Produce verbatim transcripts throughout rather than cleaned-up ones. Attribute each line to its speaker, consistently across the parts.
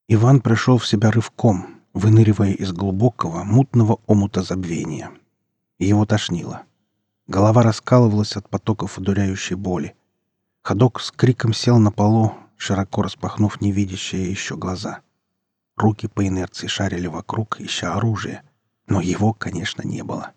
Speaker 1: Иван пришел в себя рывком, выныривая из глубокого, мутного омута забвения. Его тошнило. Голова раскалывалась от потоков одуряющей боли. Ходок с криком сел на полу, широко распахнув невидящие еще глаза. Руки по инерции шарили вокруг, ища оружие, но его, конечно, не было.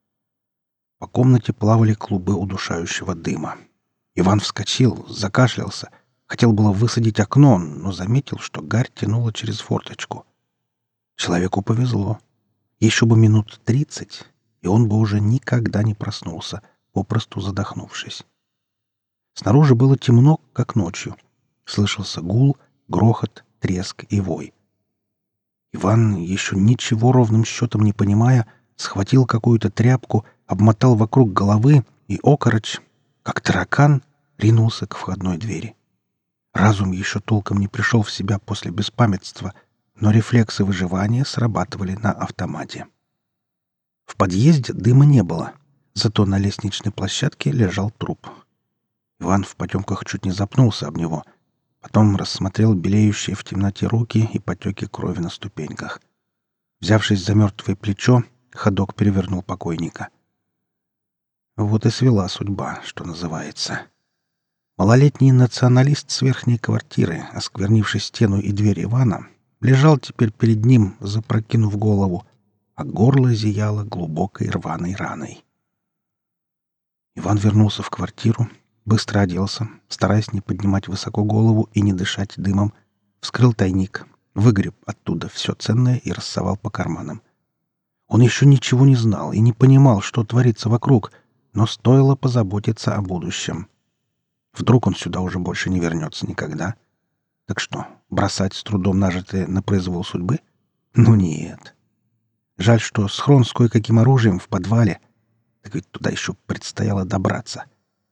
Speaker 1: По комнате плавали клубы удушающего дыма. Иван вскочил, закашлялся, хотел было высадить окно, но заметил, что гарь тянула через форточку. Человеку повезло. Еще бы минут тридцать, и он бы уже никогда не проснулся, попросту задохнувшись. Снаружи было темно, как ночью. Слышался гул, грохот, треск и вой. Иван, еще ничего ровным счетом не понимая, схватил какую-то тряпку, обмотал вокруг головы и окороч, как таракан, ринулся к входной двери. Разум еще толком не пришел в себя после беспамятства, но рефлексы выживания срабатывали на автомате. В подъезде дыма не было, зато на лестничной площадке лежал труп. Иван в потемках чуть не запнулся об него, потом рассмотрел белеющие в темноте руки и потеки крови на ступеньках. Взявшись за мертвое плечо, ходок перевернул покойника. Вот и свела судьба, что называется. Малолетний националист с верхней квартиры, осквернивший стену и дверь Ивана, лежал теперь перед ним, запрокинув голову, а горло зияло глубокой рваной раной. Иван вернулся в квартиру, быстро оделся, стараясь не поднимать высоко голову и не дышать дымом, вскрыл тайник, выгреб оттуда все ценное и рассовал по карманам. Он еще ничего не знал и не понимал, что творится вокруг, но стоило позаботиться о будущем. Вдруг он сюда уже больше не вернется никогда. Так что, бросать с трудом нажитое на произвол судьбы? Ну нет. Жаль, что схрон с кое-каким оружием в подвале. Так ведь туда еще предстояло добраться.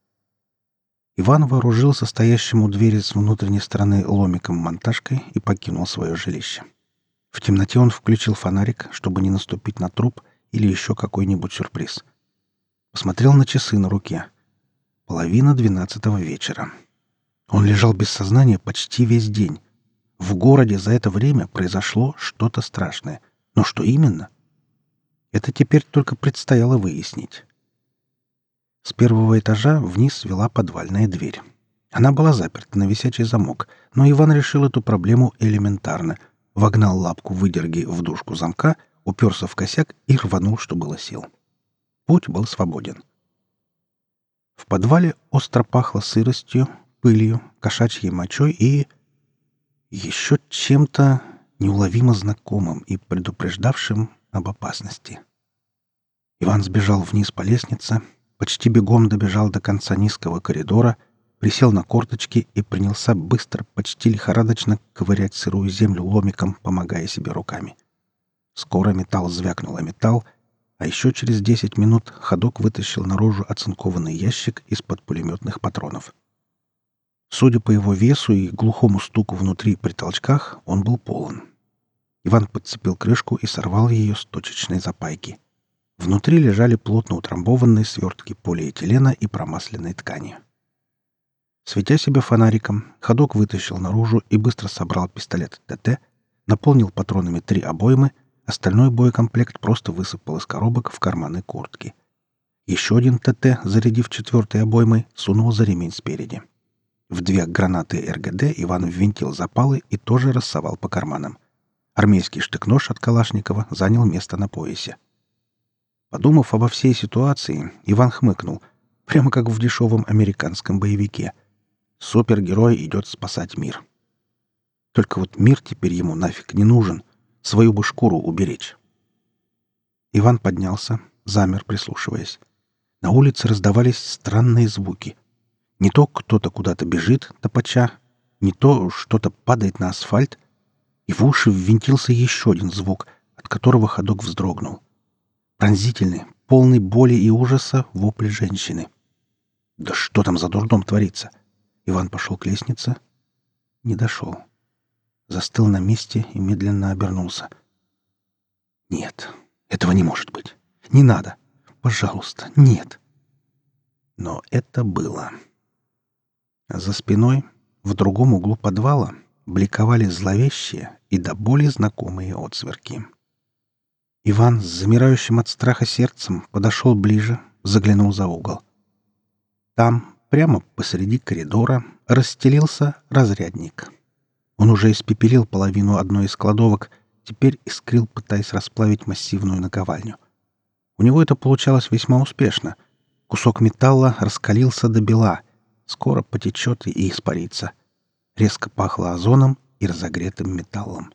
Speaker 1: Иван вооружился стоящим у двери с внутренней стороны ломиком-монтажкой и покинул свое жилище. В темноте он включил фонарик, чтобы не наступить на труп или еще какой-нибудь сюрприз. Посмотрел на часы на руке. Половина двенадцатого вечера. Он лежал без сознания почти весь день. В городе за это время произошло что-то страшное. Но что именно? Это теперь только предстояло выяснить. С первого этажа вниз вела подвальная дверь. Она была заперта на висячий замок, но Иван решил эту проблему элементарно. Вогнал лапку выдерги в дужку замка, уперся в косяк и рванул, что было сил. Путь был свободен. В подвале остро пахло сыростью, пылью, кошачьей мочой и... еще чем-то неуловимо знакомым и предупреждавшим об опасности. Иван сбежал вниз по лестнице, почти бегом добежал до конца низкого коридора, присел на корточки и принялся быстро, почти лихорадочно ковырять сырую землю ломиком, помогая себе руками. Скоро металл звякнул о металл, а еще через десять минут ходок вытащил наружу оцинкованный ящик из-под пулеметных патронов. Судя по его весу и глухому стуку внутри при толчках, он был полон. Иван подцепил крышку и сорвал ее с точечной запайки. Внутри лежали плотно утрамбованные свертки полиэтилена и промасленной ткани. Светя себя фонариком, ходок вытащил наружу и быстро собрал пистолет ТТ, наполнил патронами три обоймы, остальной боекомплект просто высыпал из коробок в карманы куртки. Еще один ТТ, зарядив четвертой обоймой, сунул за ремень спереди. В две гранаты РГД Иван ввинтил запалы и тоже рассовал по карманам. Армейский штык-нож от Калашникова занял место на поясе. Подумав обо всей ситуации, Иван хмыкнул, прямо как в дешевом американском боевике. Супергерой идет спасать мир. Только вот мир теперь ему нафиг не нужен. Свою бы шкуру уберечь. Иван поднялся, замер, прислушиваясь. На улице раздавались странные звуки. Не то кто-то куда-то бежит, топача, не то что-то падает на асфальт, и в уши ввинтился еще один звук, от которого ходок вздрогнул. Пронзительный, полный боли и ужаса вопли женщины. Да что там за дурдом творится? Иван пошел к лестнице. Не дошел. Застыл на месте и медленно обернулся. Нет, этого не может быть. Не надо. Пожалуйста, нет. Но это было. За спиной, в другом углу подвала, бликовали зловещие и до боли знакомые отсверки. Иван с замирающим от страха сердцем подошел ближе, заглянул за угол. Там, прямо посреди коридора, расстелился разрядник. Он уже испепелил половину одной из кладовок, теперь искрил, пытаясь расплавить массивную наковальню. У него это получалось весьма успешно. Кусок металла раскалился до бела, скоро потечет и испарится. Резко пахло озоном и разогретым металлом.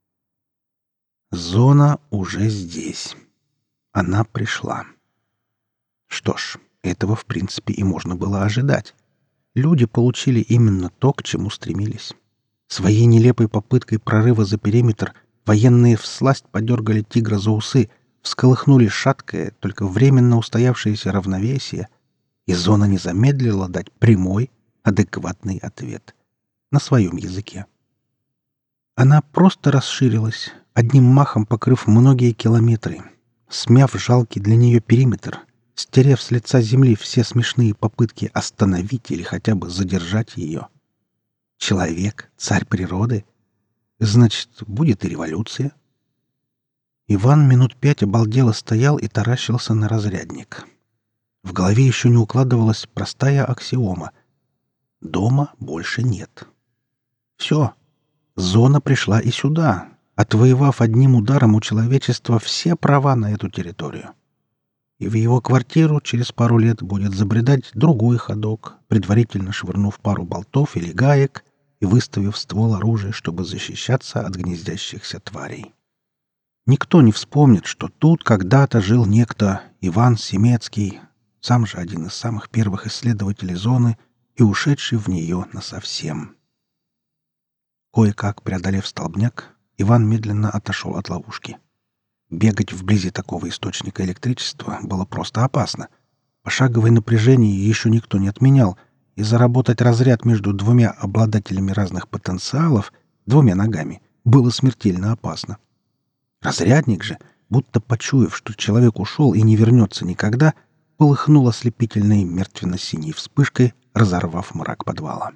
Speaker 1: Зона уже здесь. Она пришла. Что ж, этого, в принципе, и можно было ожидать. Люди получили именно то, к чему стремились. Своей нелепой попыткой прорыва за периметр военные всласть подергали тигра за усы, всколыхнули шаткое, только временно устоявшееся равновесие, и зона не замедлила дать прямой, адекватный ответ на своем языке. Она просто расширилась, одним махом покрыв многие километры, смяв жалкий для нее периметр, стерев с лица земли все смешные попытки остановить или хотя бы задержать ее. Человек, царь природы? Значит, будет и революция. Иван минут пять обалдело стоял и таращился на разрядник. В голове еще не укладывалась простая аксиома. Дома больше нет. Все. Зона пришла и сюда, отвоевав одним ударом у человечества все права на эту территорию. И в его квартиру через пару лет будет забредать другой ходок, предварительно швырнув пару болтов или гаек и выставив ствол оружия, чтобы защищаться от гнездящихся тварей. Никто не вспомнит, что тут когда-то жил некто Иван Семецкий, сам же один из самых первых исследователей зоны и ушедший в нее насовсем. Кое-как преодолев столбняк, Иван медленно отошел от ловушки. Бегать вблизи такого источника электричества было просто опасно. Пошаговое напряжение еще никто не отменял, и заработать разряд между двумя обладателями разных потенциалов, двумя ногами, было смертельно опасно. Разрядник же, будто почуяв, что человек ушел и не вернется никогда, полыхнул ослепительной мертвенно-синей вспышкой, разорвав мрак подвала.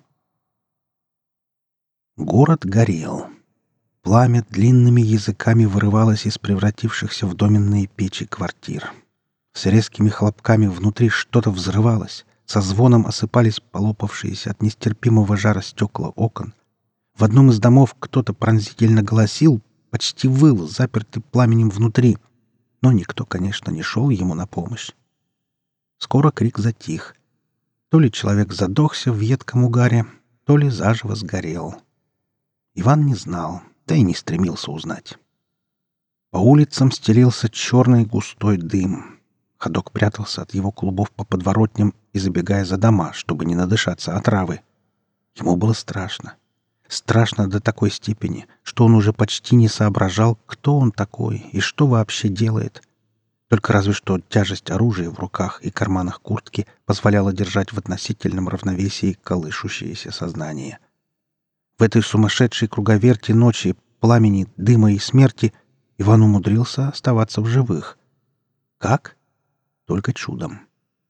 Speaker 1: Город горел. Пламя длинными языками вырывалось из превратившихся в доменные печи квартир. С резкими хлопками внутри что-то взрывалось, со звоном осыпались полопавшиеся от нестерпимого жара стекла окон. В одном из домов кто-то пронзительно голосил, почти выл, запертый пламенем внутри, но никто, конечно, не шел ему на помощь. Скоро крик затих. То ли человек задохся в едком угаре, то ли заживо сгорел. Иван не знал, да и не стремился узнать. По улицам стелился черный густой дым. Ходок прятался от его клубов по подворотням и забегая за дома, чтобы не надышаться отравы. Ему было страшно. Страшно до такой степени, что он уже почти не соображал, кто он такой и что вообще делает. Только разве что тяжесть оружия в руках и карманах куртки позволяла держать в относительном равновесии колышущееся сознание. В этой сумасшедшей круговерти ночи, пламени, дыма и смерти Иван умудрился оставаться в живых. Как? Только чудом.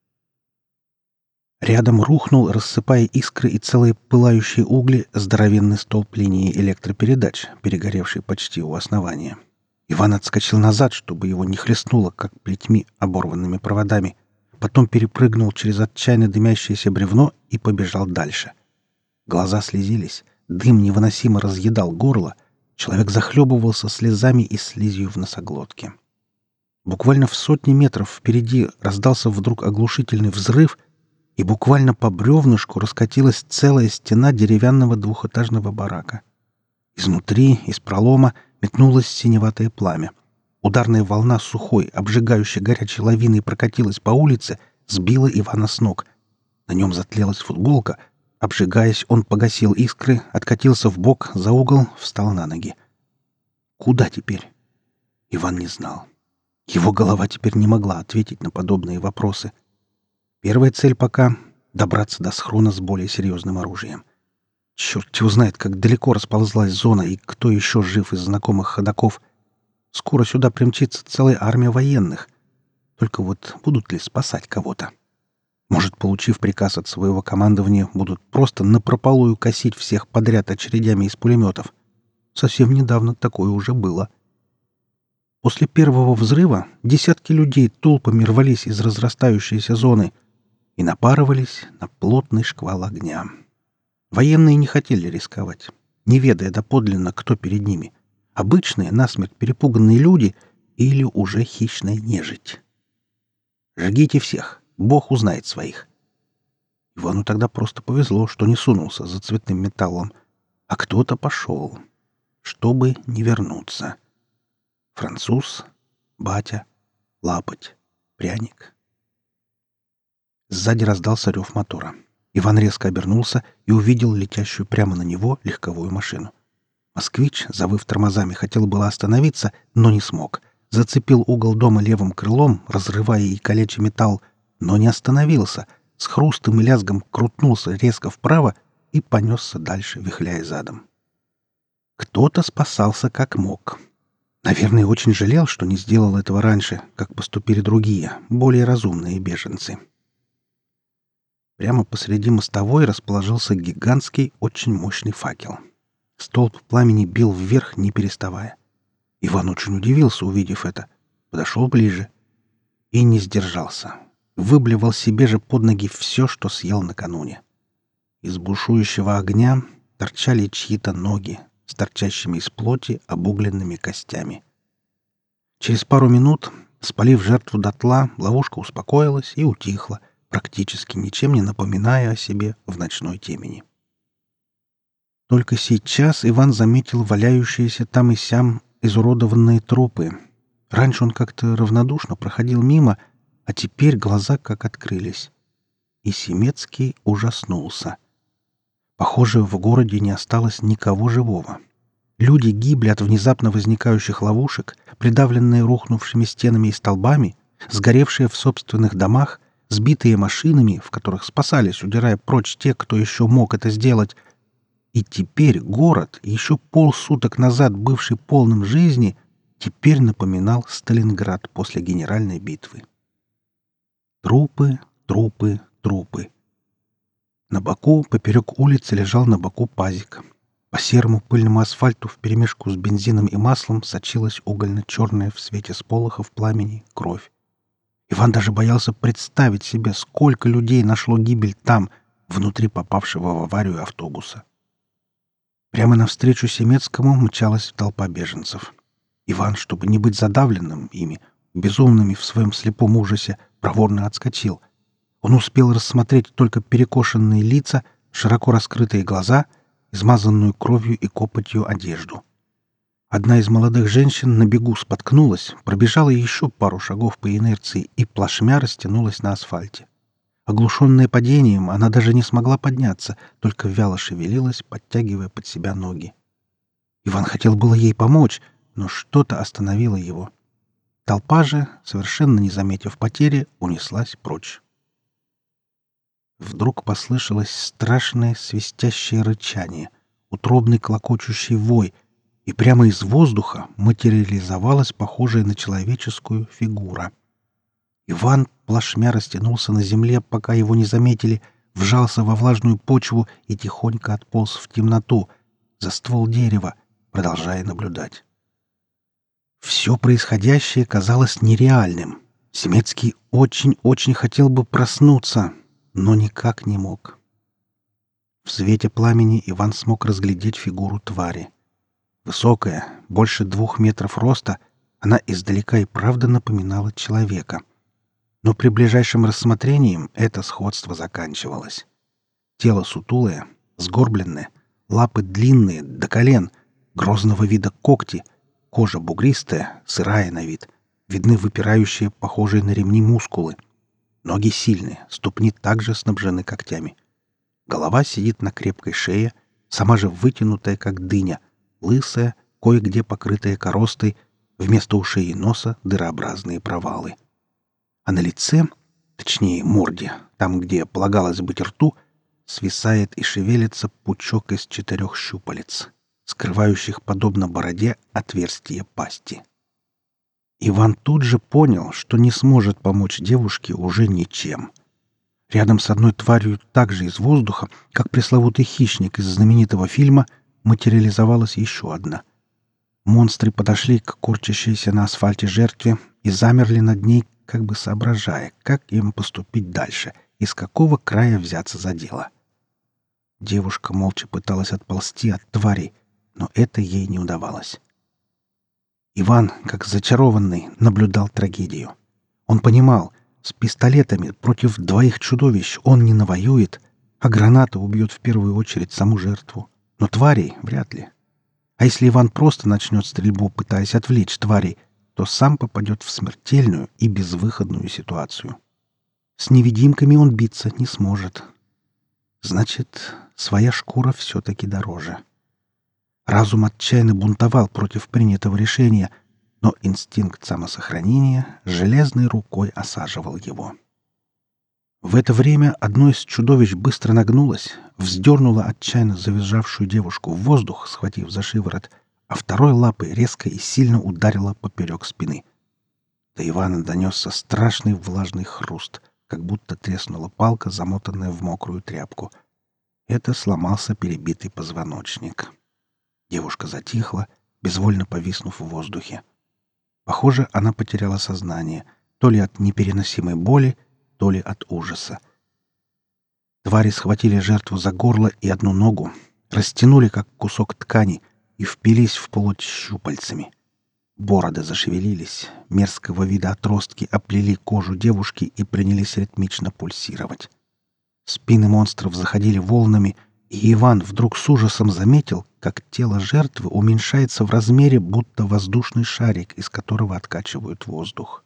Speaker 1: Рядом рухнул, рассыпая искры и целые пылающие угли, здоровенный столб линии электропередач, перегоревший почти у основания. Иван отскочил назад, чтобы его не хлестнуло, как плетьми, оборванными проводами. Потом перепрыгнул через отчаянно дымящееся бревно и побежал дальше. Глаза слезились, дым невыносимо разъедал горло, человек захлебывался слезами и слизью в носоглотке. Буквально в сотни метров впереди раздался вдруг оглушительный взрыв, и буквально по бревнышку раскатилась целая стена деревянного двухэтажного барака. Изнутри, из пролома, метнулось синеватое пламя. Ударная волна сухой, обжигающей горячей лавиной прокатилась по улице, сбила Ивана с ног. На нем затлелась футболка. Обжигаясь, он погасил искры, откатился в бок, за угол, встал на ноги. Куда теперь? Иван не знал. Его голова теперь не могла ответить на подобные вопросы. Первая цель пока — добраться до схрона с более серьезным оружием. Черт его знает, как далеко расползлась зона и кто еще жив из знакомых ходоков. Скоро сюда примчится целая армия военных. Только вот будут ли спасать кого-то? Может, получив приказ от своего командования, будут просто напропалую косить всех подряд очередями из пулеметов. Совсем недавно такое уже было. После первого взрыва десятки людей толпами рвались из разрастающейся зоны и напарывались на плотный шквал огня. Военные не хотели рисковать, не ведая доподлинно, кто перед ними. Обычные, насмерть перепуганные люди или уже хищная нежить. «Жгите всех, Бог узнает своих». Ивану тогда просто повезло, что не сунулся за цветным металлом, а кто-то пошел, чтобы не вернуться. Француз, батя, лапоть, пряник. Сзади раздался рев мотора. Иван резко обернулся и увидел летящую прямо на него легковую машину. «Москвич», завыв тормозами, хотел было остановиться, но не смог. Зацепил угол дома левым крылом, разрывая и калеча металл, но не остановился. С хрустом и лязгом крутнулся резко вправо и понесся дальше, вихляя задом. Кто-то спасался как мог. Наверное, очень жалел, что не сделал этого раньше, как поступили другие, более разумные беженцы. Прямо посреди мостовой расположился гигантский, очень мощный факел. Столб пламени бил вверх, не переставая. Иван очень удивился, увидев это. Подошел ближе и не сдержался. Выблевал себе же под ноги все, что съел накануне. Из бушующего огня торчали чьи-то ноги с торчащими из плоти обугленными костями. Через пару минут, спалив жертву дотла, ловушка успокоилась и утихла, практически ничем не напоминая о себе в ночной темени. Только сейчас Иван заметил валяющиеся там и сям изуродованные трупы. Раньше он как-то равнодушно проходил мимо, а теперь глаза как открылись. И Семецкий ужаснулся. Похоже, в городе не осталось никого живого. Люди гибли от внезапно возникающих ловушек, придавленные рухнувшими стенами и столбами, сгоревшие в собственных домах, сбитые машинами, в которых спасались, удирая прочь те, кто еще мог это сделать. И теперь город, еще полсуток назад бывший полным жизни, теперь напоминал Сталинград после генеральной битвы. Трупы, трупы, трупы. На боку, поперек улицы, лежал на боку пазик. По серому пыльному асфальту вперемешку с бензином и маслом сочилась угольно-черная в свете сполохов пламени кровь. Иван даже боялся представить себе, сколько людей нашло гибель там, внутри попавшего в аварию автобуса. Прямо навстречу Семецкому мчалась толпа беженцев. Иван, чтобы не быть задавленным ими, безумными в своем слепом ужасе, проворно отскочил. Он успел рассмотреть только перекошенные лица, широко раскрытые глаза, измазанную кровью и копотью одежду. Одна из молодых женщин на бегу споткнулась, пробежала еще пару шагов по инерции и плашмя растянулась на асфальте. Оглушенная падением, она даже не смогла подняться, только вяло шевелилась, подтягивая под себя ноги. Иван хотел было ей помочь, но что-то остановило его. Толпа же, совершенно не заметив потери, унеслась прочь. Вдруг послышалось страшное свистящее рычание, утробный клокочущий вой, и прямо из воздуха материализовалась похожая на человеческую фигура. Иван плашмя растянулся на земле, пока его не заметили, вжался во влажную почву и тихонько отполз в темноту, за ствол дерева, продолжая наблюдать. Все происходящее казалось нереальным. Семецкий очень-очень хотел бы проснуться, но никак не мог. В свете пламени Иван смог разглядеть фигуру твари. Высокая, больше двух метров роста, она издалека и правда напоминала человека. Но при ближайшем рассмотрении это сходство заканчивалось. Тело сутулое, сгорбленное, лапы длинные, до колен, грозного вида когти, кожа бугристая, сырая на вид, видны выпирающие, похожие на ремни мускулы. Ноги сильные, ступни также снабжены когтями. Голова сидит на крепкой шее, сама же вытянутая, как дыня, лысая, кое-где покрытая коростой, вместо ушей и носа дырообразные провалы. А на лице, точнее морде, там, где полагалось быть рту, свисает и шевелится пучок из четырех щупалец, скрывающих, подобно бороде, отверстие пасти. Иван тут же понял, что не сможет помочь девушке уже ничем. Рядом с одной тварью, также из воздуха, как пресловутый хищник из знаменитого фильма, материализовалась еще одна. Монстры подошли к корчащейся на асфальте жертве и замерли над ней, как бы соображая, как им поступить дальше и с какого края взяться за дело. Девушка молча пыталась отползти от тварей, но это ей не удавалось. Иван, как зачарованный, наблюдал трагедию. Он понимал, с пистолетами против двоих чудовищ он не навоюет, а граната убьет в первую очередь саму жертву. Но тварей вряд ли. А если Иван просто начнет стрельбу, пытаясь отвлечь тварей, то сам попадет в смертельную и безвыходную ситуацию. С невидимками он биться не сможет. Значит, своя шкура все-таки дороже. Разум отчаянно бунтовал против принятого решения, но инстинкт самосохранения железной рукой осаживал его. В это время одно из чудовищ быстро нагнулось, вздернуло отчаянно завизжавшую девушку в воздух, схватив за шиворот, а второй лапой резко и сильно ударило поперек спины. До Ивана донесся страшный влажный хруст, как будто треснула палка, замотанная в мокрую тряпку. Это сломался перебитый позвоночник. Девушка затихла, безвольно повиснув в воздухе. Похоже, она потеряла сознание, то ли от непереносимой боли, то ли от ужаса. Твари схватили жертву за горло и одну ногу, растянули, как кусок ткани, и впились в плоть щупальцами. Бороды зашевелились, мерзкого вида отростки оплели кожу девушки и принялись ритмично пульсировать. Спины монстров заходили волнами, и Иван вдруг с ужасом заметил, как тело жертвы уменьшается в размере, будто воздушный шарик, из которого откачивают воздух.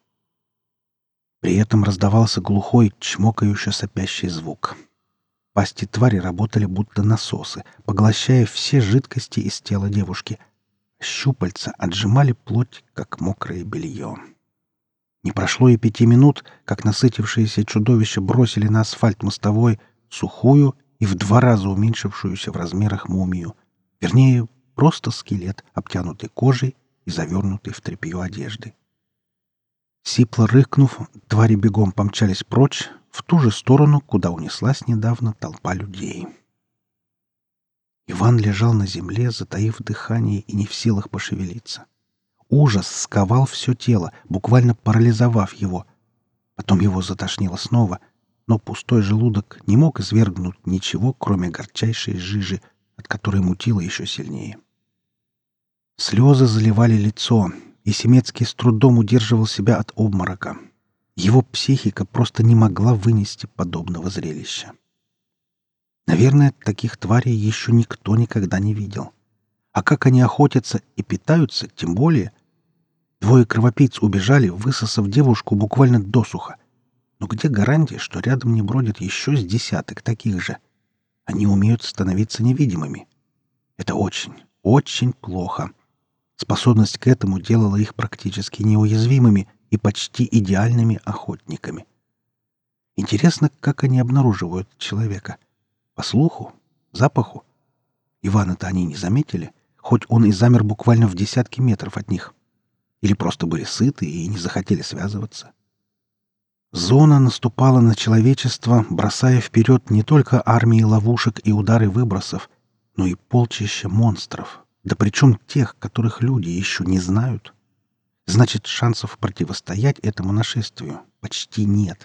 Speaker 1: При этом раздавался глухой, чмокающий сопящий звук. Пасти твари работали будто насосы, поглощая все жидкости из тела девушки. Щупальца отжимали плоть, как мокрое белье. Не прошло и пяти минут, как насытившиеся чудовища бросили на асфальт мостовой сухую и в два раза уменьшившуюся в размерах мумию. Вернее, просто скелет, обтянутый кожей и завернутый в тряпье одежды. Сипло рыкнув, твари бегом помчались прочь, в ту же сторону, куда унеслась недавно толпа людей. Иван лежал на земле, затаив дыхание и не в силах пошевелиться. Ужас сковал все тело, буквально парализовав его. Потом его затошнило снова, но пустой желудок не мог извергнуть ничего, кроме горчайшей жижи, от которой мутило еще сильнее. Слезы заливали лицо, и Семецкий с трудом удерживал себя от обморока. Его психика просто не могла вынести подобного зрелища. Наверное, таких тварей еще никто никогда не видел. А как они охотятся и питаются, тем более. Двое кровопийц убежали, высосав девушку буквально досуха. Но где гарантия, что рядом не бродит еще с десяток таких же? Они умеют становиться невидимыми. Это очень, очень плохо. Способность к этому делала их практически неуязвимыми и почти идеальными охотниками. Интересно, как они обнаруживают человека? По слуху? Запаху? Ивана-то они не заметили, хоть он и замер буквально в десятки метров от них. Или просто были сыты и не захотели связываться. Зона наступала на человечество, бросая вперед не только армии ловушек и удары выбросов, но и полчища монстров, да причем тех, которых люди еще не знают. Значит, шансов противостоять этому нашествию почти нет.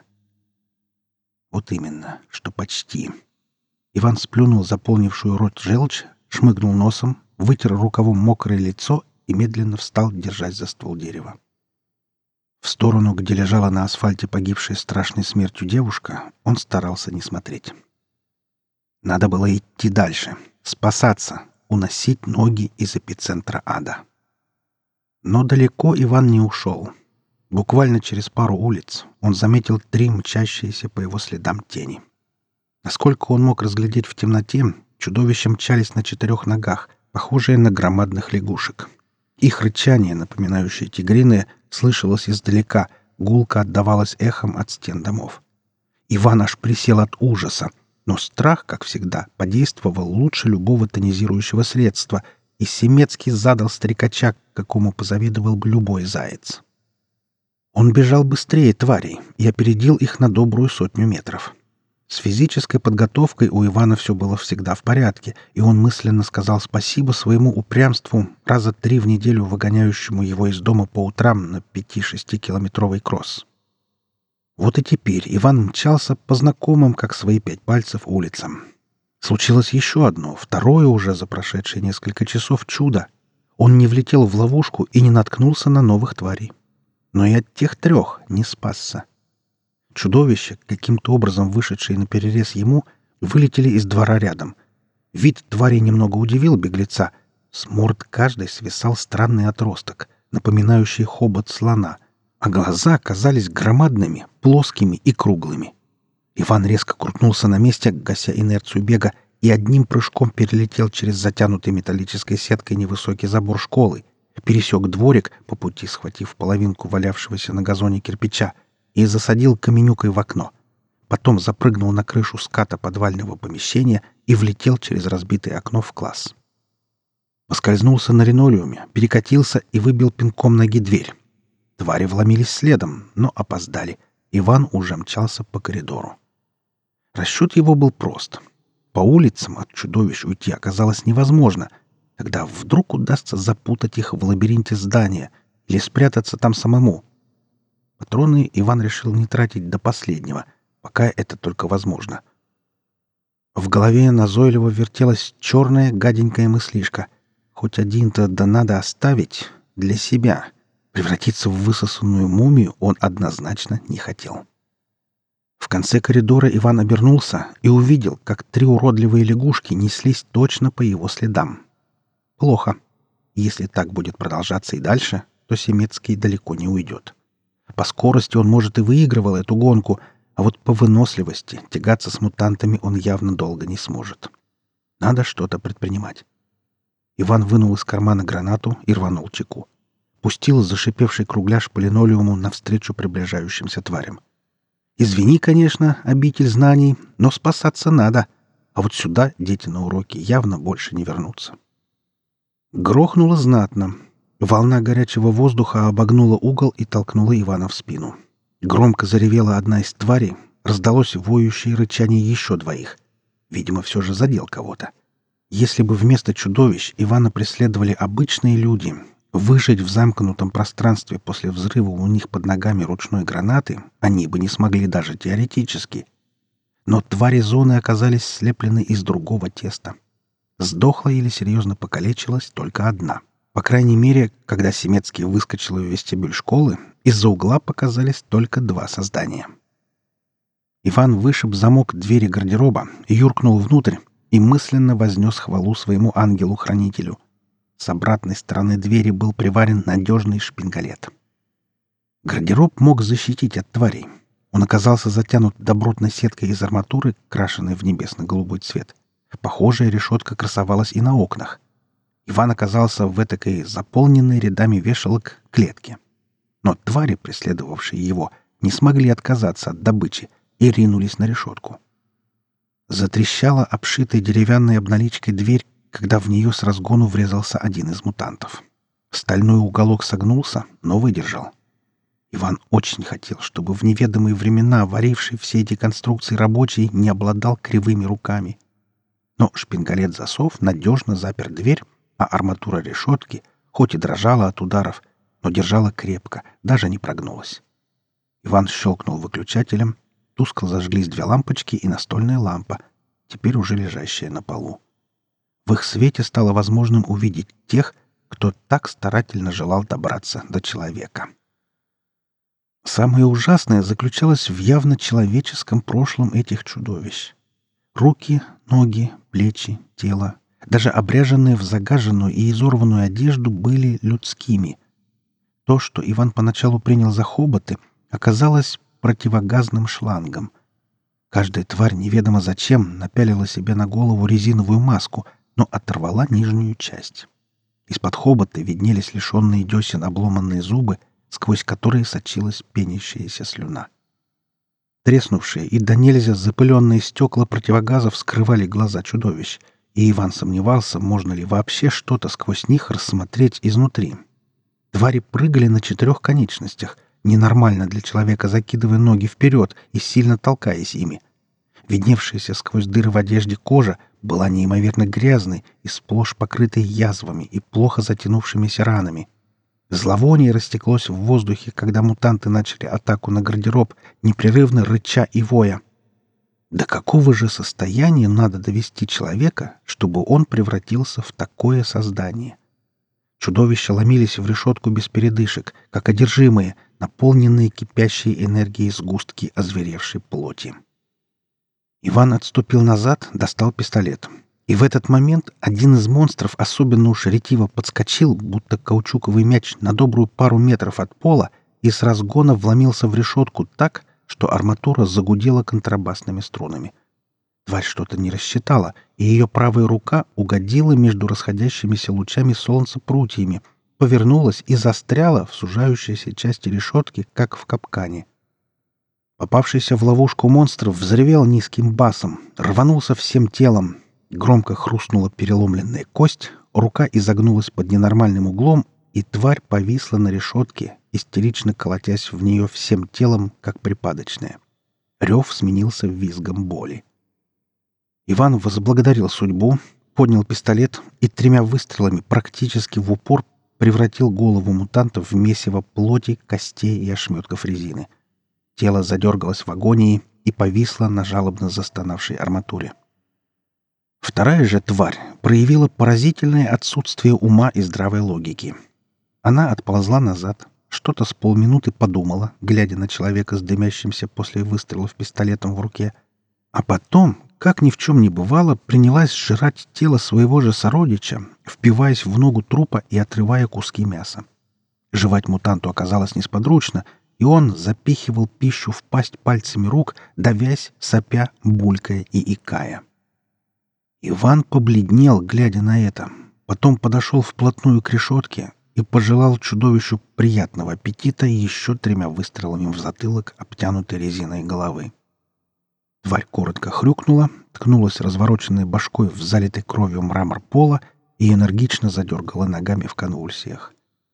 Speaker 1: Вот именно, что почти. Иван сплюнул заполнившую рот желчь, шмыгнул носом, вытер рукавом мокрое лицо и медленно встал, держась за ствол дерева. В сторону, где лежала на асфальте погибшая страшной смертью девушка, он старался не смотреть. Надо было идти дальше, спасаться, уносить ноги из эпицентра ада. Но далеко Иван не ушел. Буквально через пару улиц он заметил три мчащиеся по его следам тени. Насколько он мог разглядеть в темноте, чудовища мчались на четырех ногах, похожие на громадных лягушек. Их рычание, напоминающее тигриное, слышалось издалека, гулко отдавалось эхом от стен домов. Иван аж присел от ужаса, но страх, как всегда, подействовал лучше любого тонизирующего средства, и Семецкий задал стрекача, какому позавидовал бы любой заяц. Он бежал быстрее тварей и опередил их на добрую сотню метров. С физической подготовкой у Ивана все было всегда в порядке, и он мысленно сказал спасибо своему упрямству, раза три в неделю выгоняющему его из дома по утрам на пяти-шестикилометровый кросс. Вот и теперь Иван мчался по знакомым, как свои пять пальцев, улицам. Случилось еще одно, второе уже за прошедшие несколько часов чудо. Он не влетел в ловушку и не наткнулся на новых тварей. Но и от тех трех не спасся. Чудовища, каким-то образом вышедшие на перерез ему, вылетели из двора рядом. Вид твари немного удивил беглеца. С морд каждой свисал странный отросток, напоминающий хобот слона, а глаза казались громадными, плоскими и круглыми. Иван резко крутнулся на месте, гася инерцию бега, и одним прыжком перелетел через затянутый металлической сеткой невысокий забор школы, пересек дворик, по пути схватив половинку валявшегося на газоне кирпича, и засадил каменюкой в окно. Потом запрыгнул на крышу ската подвального помещения и влетел через разбитое окно в класс. Поскользнулся на линолеуме, перекатился и выбил пинком ноги дверь. Твари вломились следом, но опоздали. Иван уже мчался по коридору. Расчет его был прост. По улицам от чудовищ уйти оказалось невозможно. Тогда вдруг удастся запутать их в лабиринте здания или спрятаться там самому. Патроны Иван решил не тратить до последнего, пока это только возможно. В голове назойливо вертелась черная гаденькая мыслишка. Хоть один-то да надо оставить для себя. Превратиться в высосанную мумию он однозначно не хотел. В конце коридора Иван обернулся и увидел, как три уродливые лягушки неслись точно по его следам. Плохо. Если так будет продолжаться и дальше, то Семецкий далеко не уйдет. По скорости он, может, и выигрывал эту гонку, а вот по выносливости тягаться с мутантами он явно долго не сможет. Надо что-то предпринимать. Иван вынул из кармана гранату и рванул чеку. Пустил зашипевший кругляш по линолеуму навстречу приближающимся тварям. Извини, конечно, обитель знаний, но спасаться надо, а вот сюда дети на уроки явно больше не вернутся. Грохнуло знатно. Волна горячего воздуха обогнула угол и толкнула Ивана в спину. Громко заревела одна из тварей, раздалось воющее рычание еще двоих. Видимо, все же задел кого-то. Если бы вместо чудовищ Ивана преследовали обычные люди, выжить в замкнутом пространстве после взрыва у них под ногами ручной гранаты они бы не смогли даже теоретически. Но твари зоны оказались слеплены из другого теста. Сдохла или серьезно покалечилась только одна. По крайней мере, когда Семецкий выскочил в вестибюль школы, из-за угла показались только два создания. Иван вышиб замок двери гардероба, юркнул внутрь и мысленно вознес хвалу своему ангелу-хранителю. С обратной стороны двери был приварен надежный шпингалет. Гардероб мог защитить от тварей. Он оказался затянут добротной сеткой из арматуры, крашенной в небесно-голубой цвет. Похожая решетка красовалась и на окнах. Иван оказался в этакой заполненной рядами вешалок клетке. Но твари, преследовавшие его, не смогли отказаться от добычи и ринулись на решетку. Затрещала обшитая деревянной обналичкой дверь, когда в нее с разгону врезался один из мутантов. Стальной уголок согнулся, но выдержал. Иван очень хотел, чтобы в неведомые времена варивший все эти конструкции рабочий не обладал кривыми руками. Но шпингалет-засов надежно запер дверь, а арматура решетки, хоть и дрожала от ударов, но держала крепко, даже не прогнулась. Иван щелкнул выключателем, тускло зажглись две лампочки и настольная лампа, теперь уже лежащая на полу. В их свете стало возможным увидеть тех, кто так старательно желал добраться до человека. Самое ужасное заключалось в явно человеческом прошлом этих чудовищ. Руки, ноги, плечи, тело, даже обряженные в загаженную и изорванную одежду, были людскими. То, что Иван поначалу принял за хоботы, оказалось противогазным шлангом. Каждая тварь неведомо зачем напялила себе на голову резиновую маску, но оторвала нижнюю часть. Из-под хобота виднелись лишенные десен обломанные зубы, сквозь которые сочилась пенящаяся слюна. Треснувшие и до нельзя запыленные стекла противогазов скрывали глаза чудовищ, и Иван сомневался, можно ли вообще что-то сквозь них рассмотреть изнутри. Твари прыгали на четырех конечностях, ненормально для человека закидывая ноги вперед и сильно толкаясь ими. Видневшаяся сквозь дыры в одежде кожа была неимоверно грязной и сплошь покрытой язвами и плохо затянувшимися ранами. Зловоние растеклось в воздухе, когда мутанты начали атаку на гардероб, непрерывно рыча и воя. До какого же состояния надо довести человека, чтобы он превратился в такое создание? Чудовища ломились в решетку без передышек, как одержимые, наполненные кипящей энергией сгустки озверевшей плоти. Иван отступил назад, достал пистолет. И в этот момент один из монстров особенно уж ретиво подскочил, будто каучуковый мяч, на добрую пару метров от пола и с разгона вломился в решетку так, что арматура загудела контрабасными струнами. Тварь что-то не рассчитала, и ее правая рука угодила между расходящимися лучами солнца прутьями, повернулась и застряла в сужающейся части решетки, как в капкане. Попавшийся в ловушку монстр взревел низким басом, рванулся всем телом. Громко хрустнула переломленная кость, рука изогнулась под ненормальным углом, и тварь повисла на решетке, истерично колотясь в нее всем телом, как припадочная. Рев сменился визгом боли. Иван возблагодарил судьбу, поднял пистолет и тремя выстрелами практически в упор превратил голову мутанта в месиво плоти, костей и ошметков резины. Тело задергалось в агонии и повисло на жалобно застонавшей арматуре. Вторая же тварь проявила поразительное отсутствие ума и здравой логики. Она отползла назад, что-то с полминуты подумала, глядя на человека с дымящимся после выстрелов пистолетом в руке, а потом, как ни в чем не бывало, принялась сжирать тело своего же сородича, впиваясь в ногу трупа и отрывая куски мяса. Жевать мутанту оказалось несподручно, и он запихивал пищу в пасть пальцами рук, давясь, сопя, булькая и икая. Иван побледнел, глядя на это, потом подошел вплотную к решетке и пожелал чудовищу приятного аппетита еще тремя выстрелами в затылок обтянутой резиной головы. Тварь коротко хрюкнула, ткнулась развороченной башкой в залитый кровью мрамор пола и энергично задергала ногами в конвульсиях.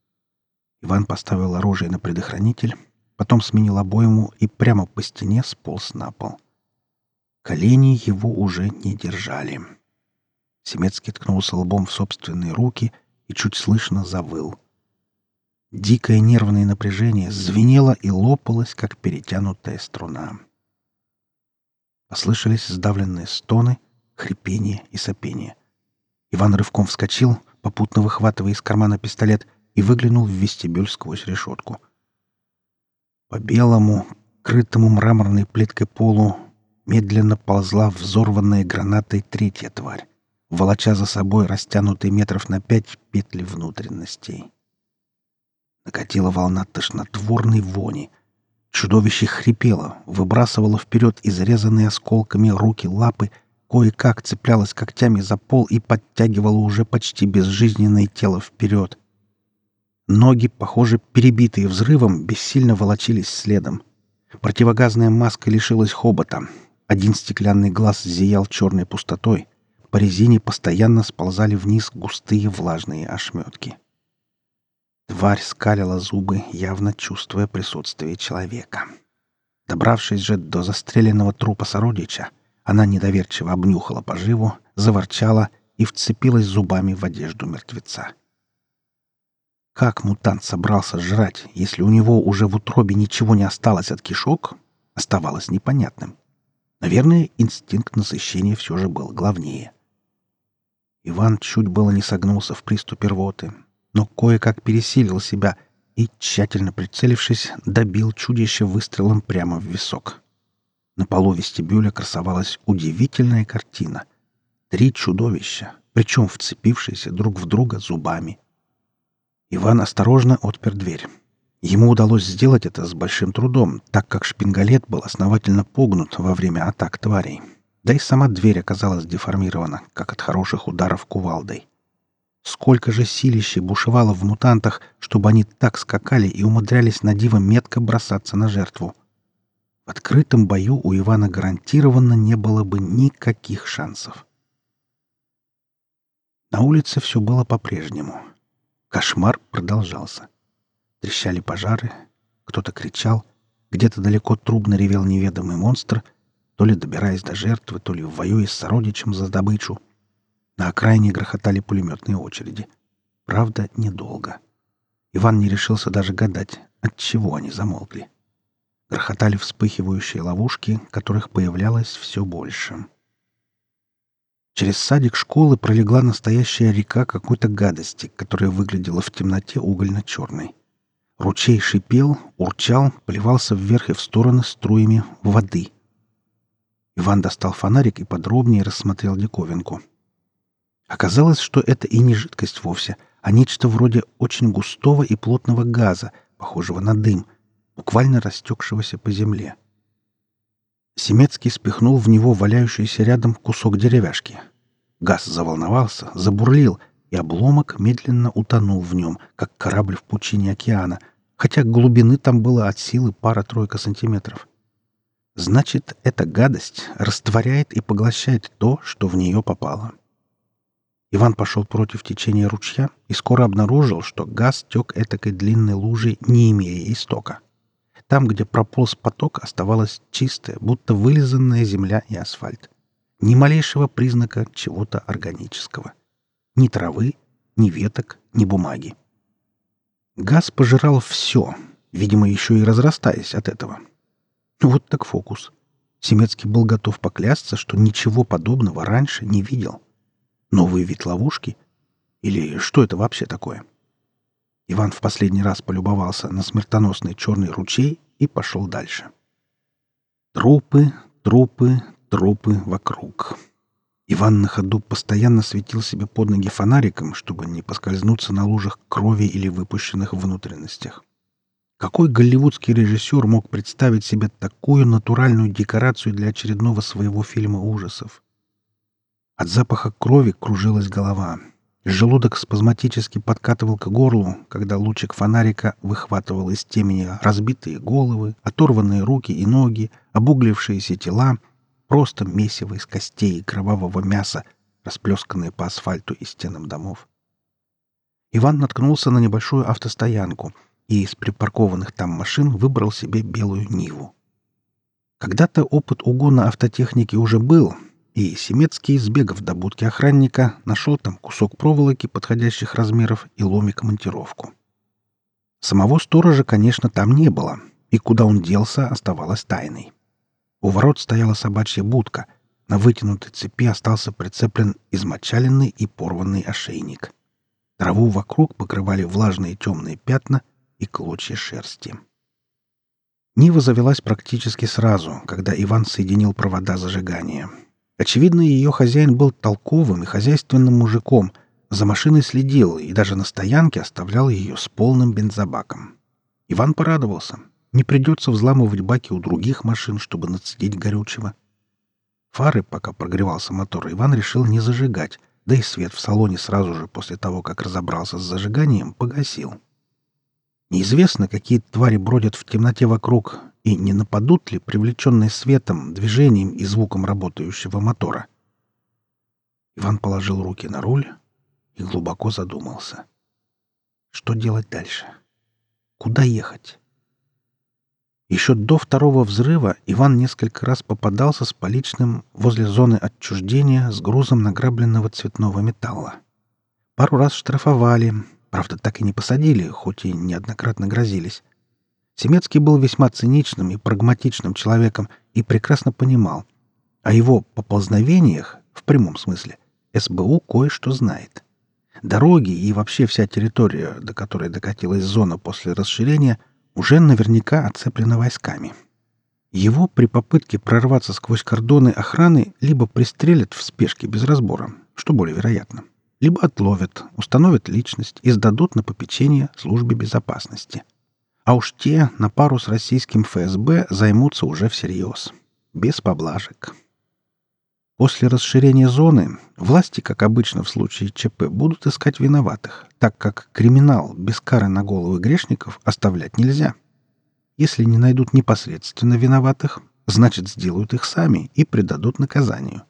Speaker 1: Иван поставил оружие на предохранитель, потом сменил обойму и прямо по стене сполз на пол. Колени его уже не держали. Семецкий ткнулся лбом в собственные руки и чуть слышно завыл. Дикое нервное напряжение звенело и лопалось, как перетянутая струна. Послышались сдавленные стоны, хрипение и сопение. Иван рывком вскочил, попутно выхватывая из кармана пистолет, и выглянул в вестибюль сквозь решетку. По белому, крытому мраморной плиткой полу медленно ползла взорванная гранатой третья тварь, волоча за собой растянутые метров на пять петли внутренностей. Накатила волна тошнотворной вони. Чудовище хрипело, выбрасывало вперед изрезанные осколками руки, лапы, кое-как цеплялось когтями за пол и подтягивало уже почти безжизненное тело вперед. Ноги, похоже, перебитые взрывом, бессильно волочились следом. Противогазная маска лишилась хобота. Один стеклянный глаз зиял черной пустотой. По резине постоянно сползали вниз густые влажные ошметки. Тварь скалила зубы, явно чувствуя присутствие человека. Добравшись же до застреленного трупа сородича, она недоверчиво обнюхала поживу, заворчала и вцепилась зубами в одежду мертвеца. Как мутант собрался жрать, если у него уже в утробе ничего не осталось от кишок, оставалось непонятным. Наверное, инстинкт насыщения все же был главнее. Иван чуть было не согнулся в приступе рвоты, но кое-как пересилил себя и, тщательно прицелившись, добил чудище выстрелом прямо в висок. На полу вестибюля красовалась удивительная картина. Три чудовища, причем вцепившиеся друг в друга зубами. Иван осторожно отпер дверь. Ему удалось сделать это с большим трудом, так как шпингалет был основательно погнут во время атак тварей. Да и сама дверь оказалась деформирована, как от хороших ударов кувалдой. Сколько же силища бушевало в мутантах, чтобы они так скакали и умудрялись на диво метко бросаться на жертву. В открытом бою у Ивана гарантированно не было бы никаких шансов. На улице все было по-прежнему. Кошмар продолжался. Трещали пожары, кто-то кричал, где-то далеко трубно ревел неведомый монстр, то ли добираясь до жертвы, то ли воюя с сородичем за добычу. На окраине грохотали пулеметные очереди. Правда, недолго. Иван не решился даже гадать, от чего они замолкли. Грохотали вспыхивающие ловушки, которых появлялось все больше. Через садик школы пролегла настоящая река какой-то гадости, которая выглядела в темноте угольно-черной. Ручей шипел, урчал, плевался вверх и в стороны струями воды. Иван достал фонарик и подробнее рассмотрел диковинку. Оказалось, что это и не жидкость вовсе, а нечто вроде очень густого и плотного газа, похожего на дым, буквально растекшегося по земле. Семецкий спихнул в него валяющийся рядом кусок деревяшки. Газ заволновался, забурлил, и обломок медленно утонул в нем, как корабль в пучине океана, хотя глубины там было от силы пара-тройка сантиметров. Значит, эта гадость растворяет и поглощает то, что в нее попало. Иван пошел против течения ручья и скоро обнаружил, что газ тек этакой длинной лужей, не имея истока. Там, где прополз поток, оставалась чистая, будто вылизанная земля и асфальт. Ни малейшего признака чего-то органического. Ни травы, ни веток, ни бумаги. Газ пожирал все, видимо, еще и разрастаясь от этого. Вот так фокус. Семецкий был готов поклясться, что ничего подобного раньше не видел. Новый вид ловушки? Или что это вообще такое? Иван в последний раз полюбовался на смертоносный черный ручей и пошел дальше. Трупы, трупы, трупы вокруг. Иван на ходу постоянно светил себе под ноги фонариком, чтобы не поскользнуться на лужах крови или выпущенных внутренностях. Какой голливудский режиссер мог представить себе такую натуральную декорацию для очередного своего фильма ужасов? От запаха крови кружилась голова. Желудок спазматически подкатывал к горлу, когда лучик фонарика выхватывал из темени разбитые головы, оторванные руки и ноги, обуглившиеся тела, просто месиво из костей и кровавого мяса, расплесканные по асфальту и стенам домов. Иван наткнулся на небольшую автостоянку и из припаркованных там машин выбрал себе белую Ниву. Когда-то опыт угона автотехники уже был, и Семецкий, сбегав до будки охранника, нашел там кусок проволоки подходящих размеров и ломик-монтировку. Самого сторожа, конечно, там не было, и куда он делся, оставалось тайной. У ворот стояла собачья будка, на вытянутой цепи остался прицеплен измочаленный и порванный ошейник. Траву вокруг покрывали влажные темные пятна и клочья шерсти. Нива завелась практически сразу, когда Иван соединил провода зажигания. Очевидно, ее хозяин был толковым и хозяйственным мужиком, за машиной следил и даже на стоянке оставлял ее с полным бензобаком. Иван порадовался. Не придется взламывать баки у других машин, чтобы нацедить горючего. Фары, пока прогревался мотор, Иван решил не зажигать, да и свет в салоне сразу же после того, как разобрался с зажиганием, погасил. Неизвестно, какие твари бродят в темноте вокруг, и не нападут ли, привлеченные светом, движением и звуком работающего мотора. Иван положил руки на руль и глубоко задумался. Что делать дальше? Куда ехать? Еще до второго взрыва Иван несколько раз попадался с поличным возле зоны отчуждения с грузом награбленного цветного металла. Пару раз штрафовали, правда, так и не посадили, хоть и неоднократно грозились. Семецкий был весьма циничным и прагматичным человеком и прекрасно понимал, о его поползновениях, в прямом смысле, эс бэ у кое-что знает. Дороги и вообще вся территория, до которой докатилась зона после расширения, уже наверняка оцеплена войсками. Его при попытке прорваться сквозь кордоны охраны либо пристрелят в спешке без разбора, что более вероятно, либо отловят, установят личность и сдадут на попечение службе безопасности. А уж те на пару с российским эф эс бэ займутся уже всерьез, без поблажек. После расширения зоны власти, как обычно в случае че пэ, будут искать виноватых, так как криминал без кары на головы грешников оставлять нельзя. Если не найдут непосредственно виноватых, значит, сделают их сами и предадут наказанию.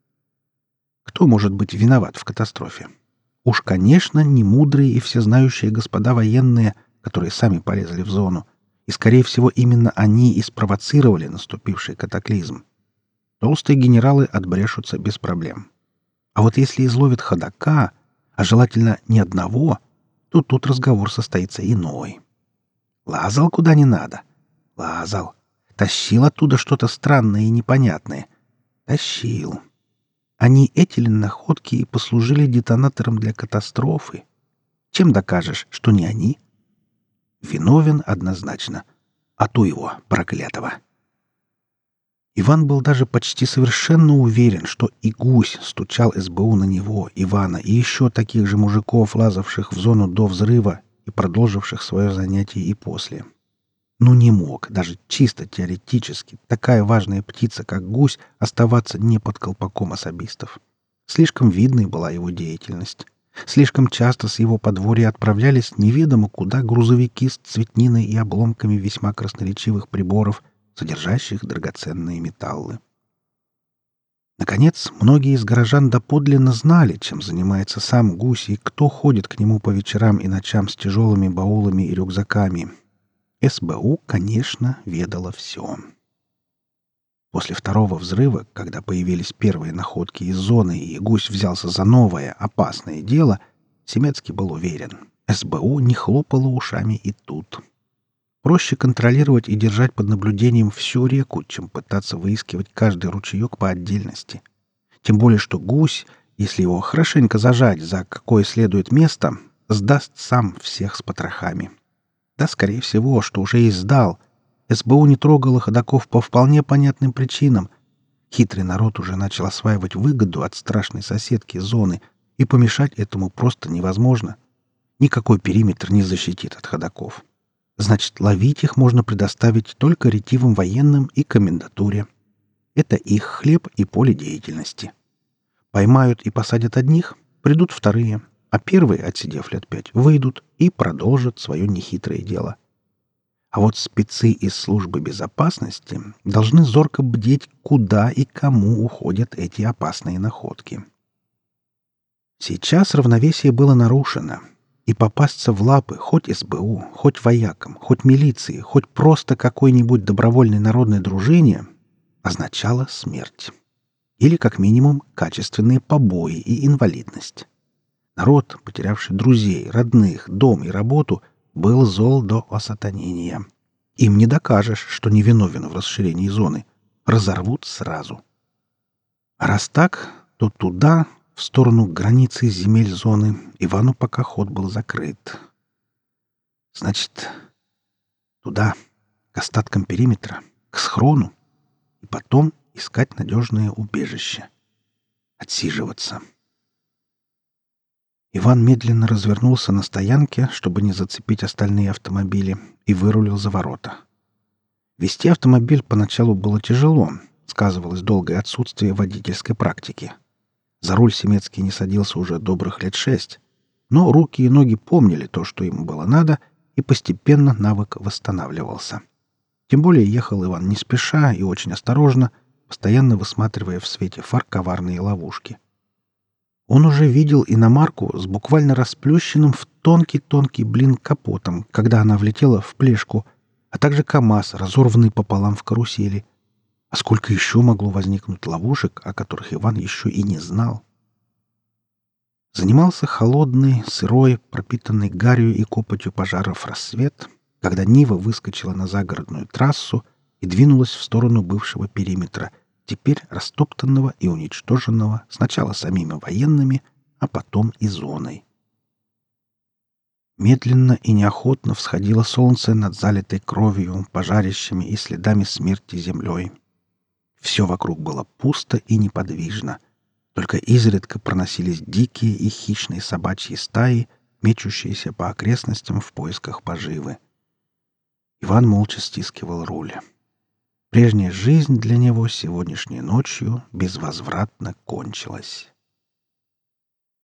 Speaker 1: Кто может быть виноват в катастрофе? Уж, конечно, не мудрые и всезнающие господа военные, которые сами полезли в зону, и, скорее всего, именно они и спровоцировали наступивший катаклизм. толстые генералы отбрешутся без проблем. А вот если изловят ходока, а желательно не одного, то тут разговор состоится иной. Лазал куда не надо. Лазал. Тащил оттуда что-то странное и непонятное. Тащил. Они эти ли находки и послужили детонатором для катастрофы? Чем докажешь, что не они? Виновен однозначно. А то его, проклятого. Иван был даже почти совершенно уверен, что и гусь стучал эс бэ у на него, Ивана, и еще таких же мужиков, лазавших в зону до взрыва и продолживших свое занятие и после. Ну не мог, даже чисто теоретически, такая важная птица, как гусь, оставаться не под колпаком особистов. Слишком видной была его деятельность. Слишком часто с его подворья отправлялись неведомо куда грузовики с цветниной и обломками весьма красноречивых приборов, содержащих драгоценные металлы. Наконец, многие из горожан доподлинно знали, чем занимается сам гусь и кто ходит к нему по вечерам и ночам с тяжелыми баулами и рюкзаками. эс бэ у, конечно, ведала все. После второго взрыва, когда появились первые находки из зоны и гусь взялся за новое, опасное дело, Семецкий был уверен, эс бэ у не хлопала ушами и тут. Проще контролировать и держать под наблюдением всю реку, чем пытаться выискивать каждый ручеек по отдельности. Тем более, что гусь, если его хорошенько зажать за какое следует место, сдаст сам всех с потрохами. Да, скорее всего, что уже и сдал. эс бэ у не трогала ходоков по вполне понятным причинам. Хитрый народ уже начал осваивать выгоду от страшной соседки зоны, и помешать этому просто невозможно. Никакой периметр не защитит от ходоков. Значит, ловить их можно предоставить только ретивым военным и комендатуре. Это их хлеб и поле деятельности. Поймают и посадят одних, придут вторые, а первые, отсидев лет пять, выйдут и продолжат свое нехитрое дело. А вот спецы из службы безопасности должны зорко бдеть, куда и кому уходят эти опасные находки. Сейчас равновесие было нарушено, и попасться в лапы хоть эс бэ у, хоть воякам, хоть милиции, хоть просто какой-нибудь добровольной народной дружине означало смерть. Или, как минимум, качественные побои и инвалидность. Народ, потерявший друзей, родных, дом и работу, был зол до осатанения. Им не докажешь, что невиновен в расширении зоны. Разорвут сразу. А раз так, то туда, в сторону границы земель зоны, Ивану пока ход был закрыт. Значит, туда, к остаткам периметра, к схрону, и потом искать надежное убежище. Отсиживаться. Иван медленно развернулся на стоянке, чтобы не зацепить остальные автомобили, и вырулил за ворота. Вести автомобиль поначалу было тяжело, сказывалось долгое отсутствие водительской практики. За руль Семецкий не садился уже добрых лет шесть, но руки и ноги помнили то, что ему было надо, и постепенно навык восстанавливался. Тем более ехал Иван не спеша и очень осторожно, постоянно высматривая в свете фар коварные ловушки. Он уже видел иномарку с буквально расплющенным в тонкий-тонкий блин капотом, когда она влетела в плешку, а также КамАЗ, разорванный пополам в карусели. А сколько еще могло возникнуть ловушек, о которых Иван еще и не знал? Занимался холодный, сырой, пропитанный гарью и копотью пожаров рассвет, когда Нива выскочила на загородную трассу и двинулась в сторону бывшего периметра, теперь растоптанного и уничтоженного сначала самими военными, а потом и зоной. Медленно и неохотно всходило солнце над залитой кровью, пожарищами и следами смерти землей. Все вокруг было пусто и неподвижно. Только изредка проносились дикие и хищные собачьи стаи, мечущиеся по окрестностям в поисках поживы. Иван молча стискивал руль. Прежняя жизнь для него сегодняшней ночью безвозвратно кончилась.